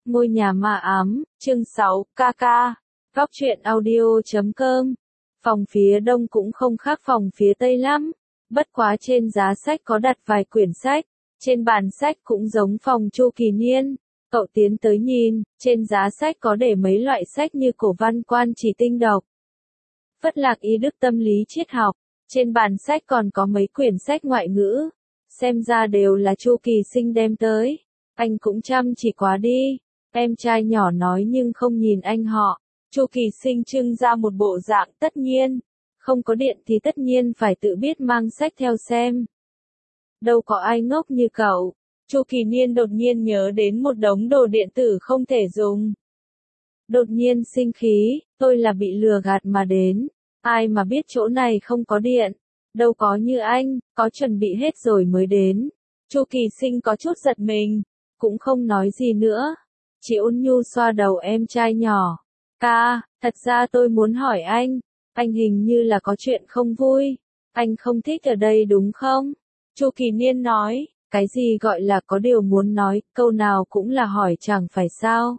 Ngôi nhà ma ám, chương 6, KK. Góc truyện audio.com. Phòng phía đông cũng không khác phòng phía tây lắm. Bất quá trên giá sách có đặt vài quyển sách. Trên bàn sách cũng giống phòng Chu Kỳ Niên. Cậu tiến tới nhìn, trên giá sách có để mấy loại sách như cổ văn quan chỉ tinh độc, Phất Lạc y đức tâm lý triết học. Trên bàn sách còn có mấy quyển sách ngoại ngữ. Xem ra đều là Chu Kỳ Sinh đem tới. Anh cũng chăm chỉ quá đi. Em trai nhỏ nói nhưng không nhìn anh họ. Chu Kỳ Sinh trưng ra một bộ dạng tất nhiên. Không có điện thì tất nhiên phải tự biết mang sách theo xem. Đâu có ai ngốc như cậu. Chu Kỳ Niên đột nhiên nhớ đến một đống đồ điện tử không thể dùng. Đột nhiên sinh khí, tôi là bị lừa gạt mà đến. Ai mà biết chỗ này không có điện. Đâu có như anh, có chuẩn bị hết rồi mới đến. Chu Kỳ Sinh có chút giật mình, cũng không nói gì nữa. Chỉ ôn nhu xoa đầu em trai nhỏ. Ca, thật ra tôi muốn hỏi anh hình như là có chuyện không vui. Anh không thích ở đây đúng không? Chu Kỳ Niên nói, cái gì gọi là có điều muốn nói, câu nào cũng là hỏi chẳng phải sao.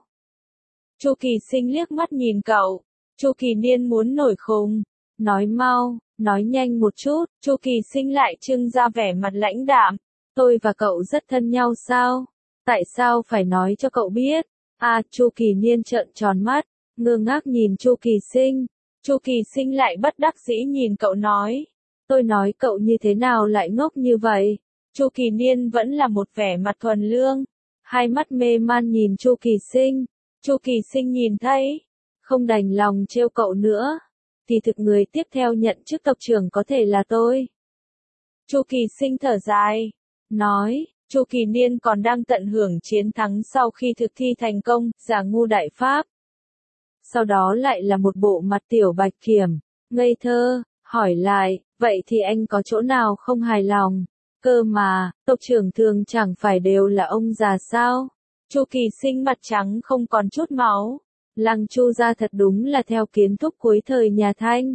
Chu Kỳ Sinh liếc mắt nhìn cậu. Chu Kỳ Niên muốn nổi khùng. Nói mau, nói nhanh một chút. Chu Kỳ Sinh lại trưng ra vẻ mặt lãnh đạm. Tôi và cậu rất thân nhau sao? Tại sao phải nói cho cậu biết? Chu Kỳ Niên trợn tròn mắt, ngơ ngác nhìn Chu Kỳ Sinh. Chu Kỳ Sinh lại bất đắc dĩ nhìn cậu nói. Tôi nói cậu như thế nào lại ngốc như vậy? Chu Kỳ Niên vẫn là một vẻ mặt thuần lương. Hai mắt mê man nhìn Chu Kỳ Sinh. Chu Kỳ Sinh nhìn thấy, không đành lòng trêu cậu nữa. Thì thực người tiếp theo nhận chức tộc trưởng có thể là tôi. Chu Kỳ Sinh thở dài, nói, Chu Kỳ Niên còn đang tận hưởng chiến thắng sau khi thực thi thành công, giả ngu đại pháp. Sau đó lại là một bộ mặt tiểu bạch kiểm, ngây thơ, hỏi lại, vậy thì anh có chỗ nào không hài lòng? Cơ mà, tộc trưởng thường chẳng phải đều là ông già sao? Chu Kỳ Sinh mặt trắng không còn chút máu. Lăng Chu gia thật đúng là theo kiến thúc cuối thời nhà Thanh.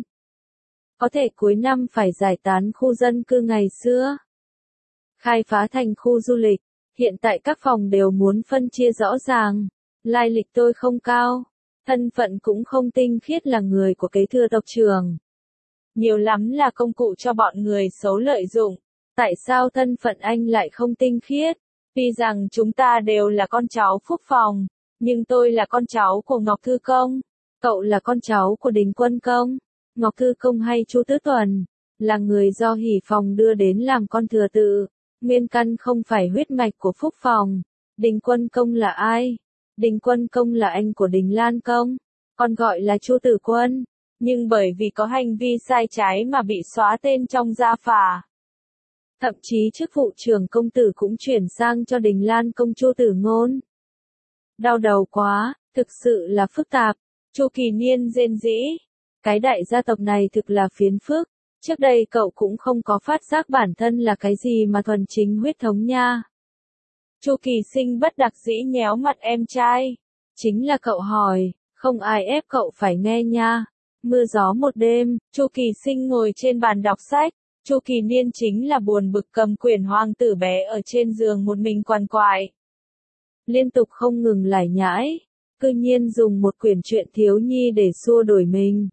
Có thể cuối năm phải giải tán khu dân cư ngày xưa. Khai phá thành khu du lịch. Hiện tại các phòng đều muốn phân chia rõ ràng. Lai lịch tôi không cao. Thân phận cũng không tinh khiết là người của kế thừa tộc trưởng. Nhiều lắm là công cụ cho bọn người xấu lợi dụng. Tại sao thân phận anh lại không tinh khiết? Vì rằng chúng ta đều là con cháu Phúc Phòng. Nhưng tôi là con cháu của Ngọc Thư Công. Cậu là con cháu của Đình Quân Công. Ngọc Thư Công hay Chu Tứ Tuần. Là người do Hỷ Phòng đưa đến làm con thừa tự. Nguyên căn không phải huyết mạch của Phúc Phòng. Đình Quân Công là ai? Đình Quân Công là anh của Đình Lan Công. Còn gọi là Chu Tử Quân. Nhưng bởi vì có hành vi sai trái mà bị xóa tên trong gia phả. Thậm chí chức vụ trưởng công tử cũng chuyển sang cho Đình Lan Công Chu Tử Ngôn. Đau đầu quá, thực sự là phức tạp. Chu Kỳ Niên rên rỉ. Cái đại gia tộc này thực là phiền phức. Trước đây cậu cũng không có phát giác bản thân là cái gì mà thuần chính huyết thống nha. Chu Kỳ Sinh bất đắc dĩ nhéo mặt em trai. Chính là cậu hỏi, không ai ép cậu phải nghe nha. Mưa gió một đêm, Chu Kỳ Sinh ngồi trên bàn đọc sách. Chu Kỳ Niên chính là buồn bực cầm quyển Hoàng tử bé ở trên giường một mình quằn quại. Liên tục không ngừng lải nhải, cư nhiên dùng một quyển truyện thiếu nhi để xua đuổi mình.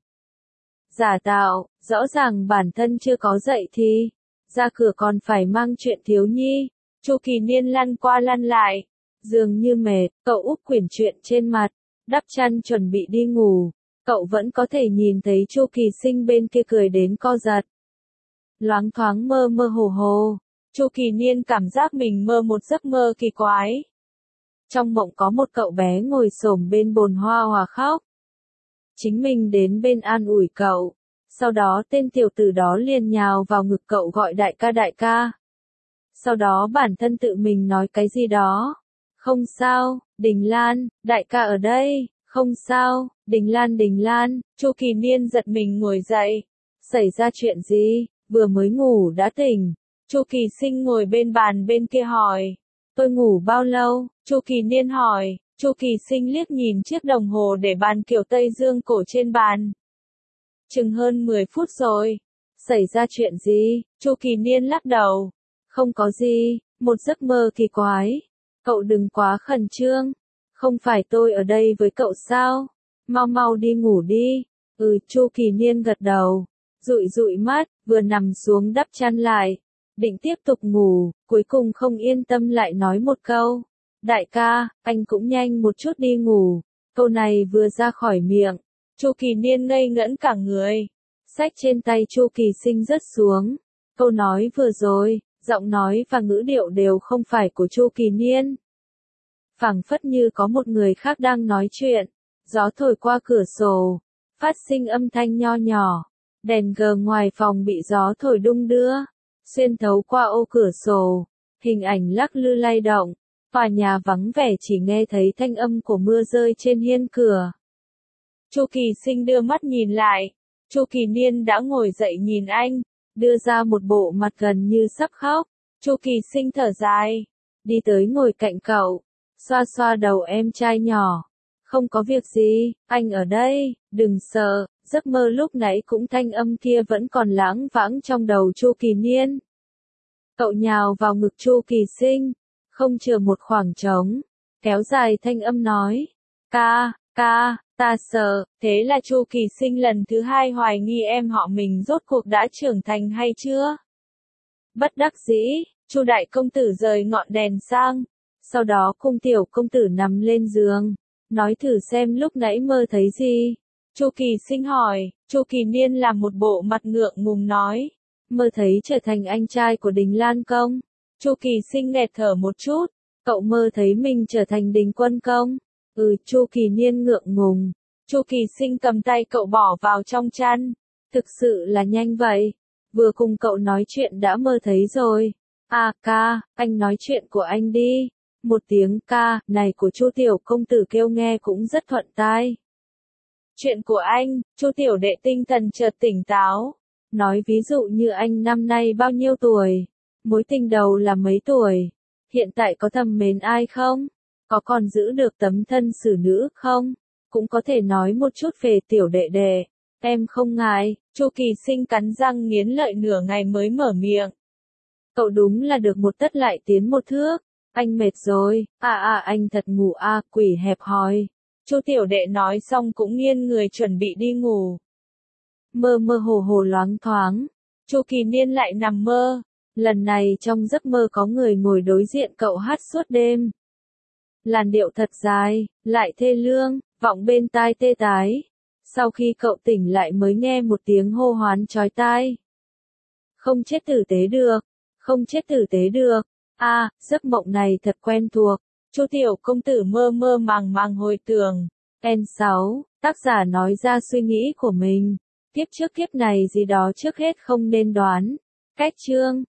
Giả tạo, rõ ràng bản thân chưa có dậy thì, ra cửa còn phải mang chuyện thiếu nhi. Chu Kỳ Niên lăn qua lăn lại, dường như mệt, cậu úp quyển truyện trên mặt, đắp chăn chuẩn bị đi ngủ. Cậu vẫn có thể nhìn thấy Chu Kỳ Sinh bên kia cười đến co giật. Loáng thoáng mơ mơ hồ hồ, Chu Kỳ Niên cảm giác mình mơ một giấc mơ kỳ quái. Trong mộng có một cậu bé ngồi xổm bên bồn hoa hòa khóc. Chính mình đến bên an ủi cậu. Sau đó tên tiểu tử đó liền nhào vào ngực cậu gọi đại ca đại ca. Sau đó bản thân tự mình nói cái gì đó. Không sao, Đình Lan, đại ca ở đây. Không sao, Đình Lan, Chu Kỳ Niên giật mình ngồi dậy. Xảy ra chuyện gì, vừa mới ngủ đã tỉnh. Chu Kỳ Sinh ngồi bên bàn bên kia hỏi. Tôi ngủ bao lâu? Chu Kỳ Niên hỏi. Chu Kỳ Sinh liếc nhìn chiếc đồng hồ để bàn kiểu Tây Dương cổ trên bàn. Chừng hơn 10 phút rồi. Xảy ra chuyện gì? Chu Kỳ Niên lắc đầu. Không có gì, một giấc mơ kỳ quái. Cậu đừng quá khẩn trương. Không phải tôi ở đây với cậu sao? Mau mau đi ngủ đi. Chu Kỳ Niên gật đầu, dụi dụi mắt, vừa nằm xuống đắp chăn lại, định tiếp tục ngủ, cuối cùng không yên tâm lại nói một câu. Đại ca, anh cũng nhanh một chút đi ngủ. Câu này vừa ra khỏi miệng, Chu Kỳ Niên ngây ngẩn cả người. Sách trên tay Chu Kỳ Sinh rớt xuống. Câu nói vừa rồi, giọng nói và ngữ điệu đều không phải của Chu Kỳ Niên. Phảng phất như có một người khác đang nói chuyện. Gió thổi qua cửa sổ, phát sinh âm thanh nho nhỏ. Đèn gờ ngoài phòng bị gió thổi đung đưa, xuyên thấu qua ô cửa sổ, hình ảnh lắc lư lay động. Tòa nhà vắng vẻ chỉ nghe thấy thanh âm của mưa rơi trên hiên cửa. Chu Kỳ Sinh đưa mắt nhìn lại, Chu Kỳ Niên đã ngồi dậy nhìn anh, đưa ra một bộ mặt gần như sắp khóc. Chu Kỳ Sinh thở dài, đi tới ngồi cạnh cậu, xoa xoa đầu em trai nhỏ. Không có việc gì, anh ở đây, đừng sợ. Giấc mơ lúc nãy cũng thanh âm kia vẫn còn lảng vãng trong đầu Chu Kỳ Niên. Cậu nhào vào ngực Chu Kỳ Sinh, không chừa một khoảng trống, kéo dài thanh âm nói, ca, ta sợ. Thế là Chu Kỳ Sinh lần thứ hai hoài nghi em họ mình rốt cuộc đã trưởng thành hay chưa. Bất đắc dĩ, Chu đại công tử rời ngọn đèn sang, sau đó cung tiểu công tử nằm lên giường, nói thử xem lúc nãy mơ thấy gì. Chu Kỳ Sinh hỏi, Chu Kỳ Niên làm một bộ mặt ngượng ngùng nói, mơ thấy trở thành anh trai của Đình Lan Công. Chu Kỳ Sinh nghẹt thở một chút, cậu mơ thấy mình trở thành Đình Quân Công. Chu Kỳ Niên ngượng ngùng. Chu Kỳ Sinh cầm tay cậu bỏ vào trong chăn. Thực sự là nhanh vậy. Vừa cùng cậu nói chuyện đã mơ thấy rồi. Ca, anh nói chuyện của anh đi. Một tiếng ca này của Chu tiểu công tử kêu nghe cũng rất thuận tai. Chuyện của anh, Chu tiểu đệ tinh thần chợt tỉnh táo. Nói ví dụ như anh năm nay bao nhiêu tuổi? Mối tình đầu là mấy tuổi? Hiện tại có thầm mến ai không? Có còn giữ được tấm thân xử nữ không? Cũng có thể nói một chút về tiểu đệ đệ. Em không ngại. Chu Kỳ Sinh cắn răng nghiến lợi nửa ngày mới mở miệng. Cậu đúng là được một tấc lại tiến một thước. Anh mệt rồi. Anh thật ngủ quỷ hẹp hòi. Chu tiểu đệ nói xong cũng nghiêng người chuẩn bị đi ngủ. Mơ mơ hồ hồ loáng thoáng, Chu Kỳ Niên lại nằm mơ. Lần này trong giấc mơ có người ngồi đối diện cậu hát suốt đêm. Làn điệu thật dài, lại thê lương, vọng bên tai tê tái. Sau khi cậu tỉnh lại mới nghe một tiếng hô hoán chói tai. Không chết tử tế được, không chết tử tế được. Giấc mộng này thật quen thuộc. Chu tiểu công tử mơ mơ màng màng hồi tưởng. N6, tác giả nói ra suy nghĩ của mình. Kiếp trước kiếp này gì đó trước hết không nên đoán. Cách chương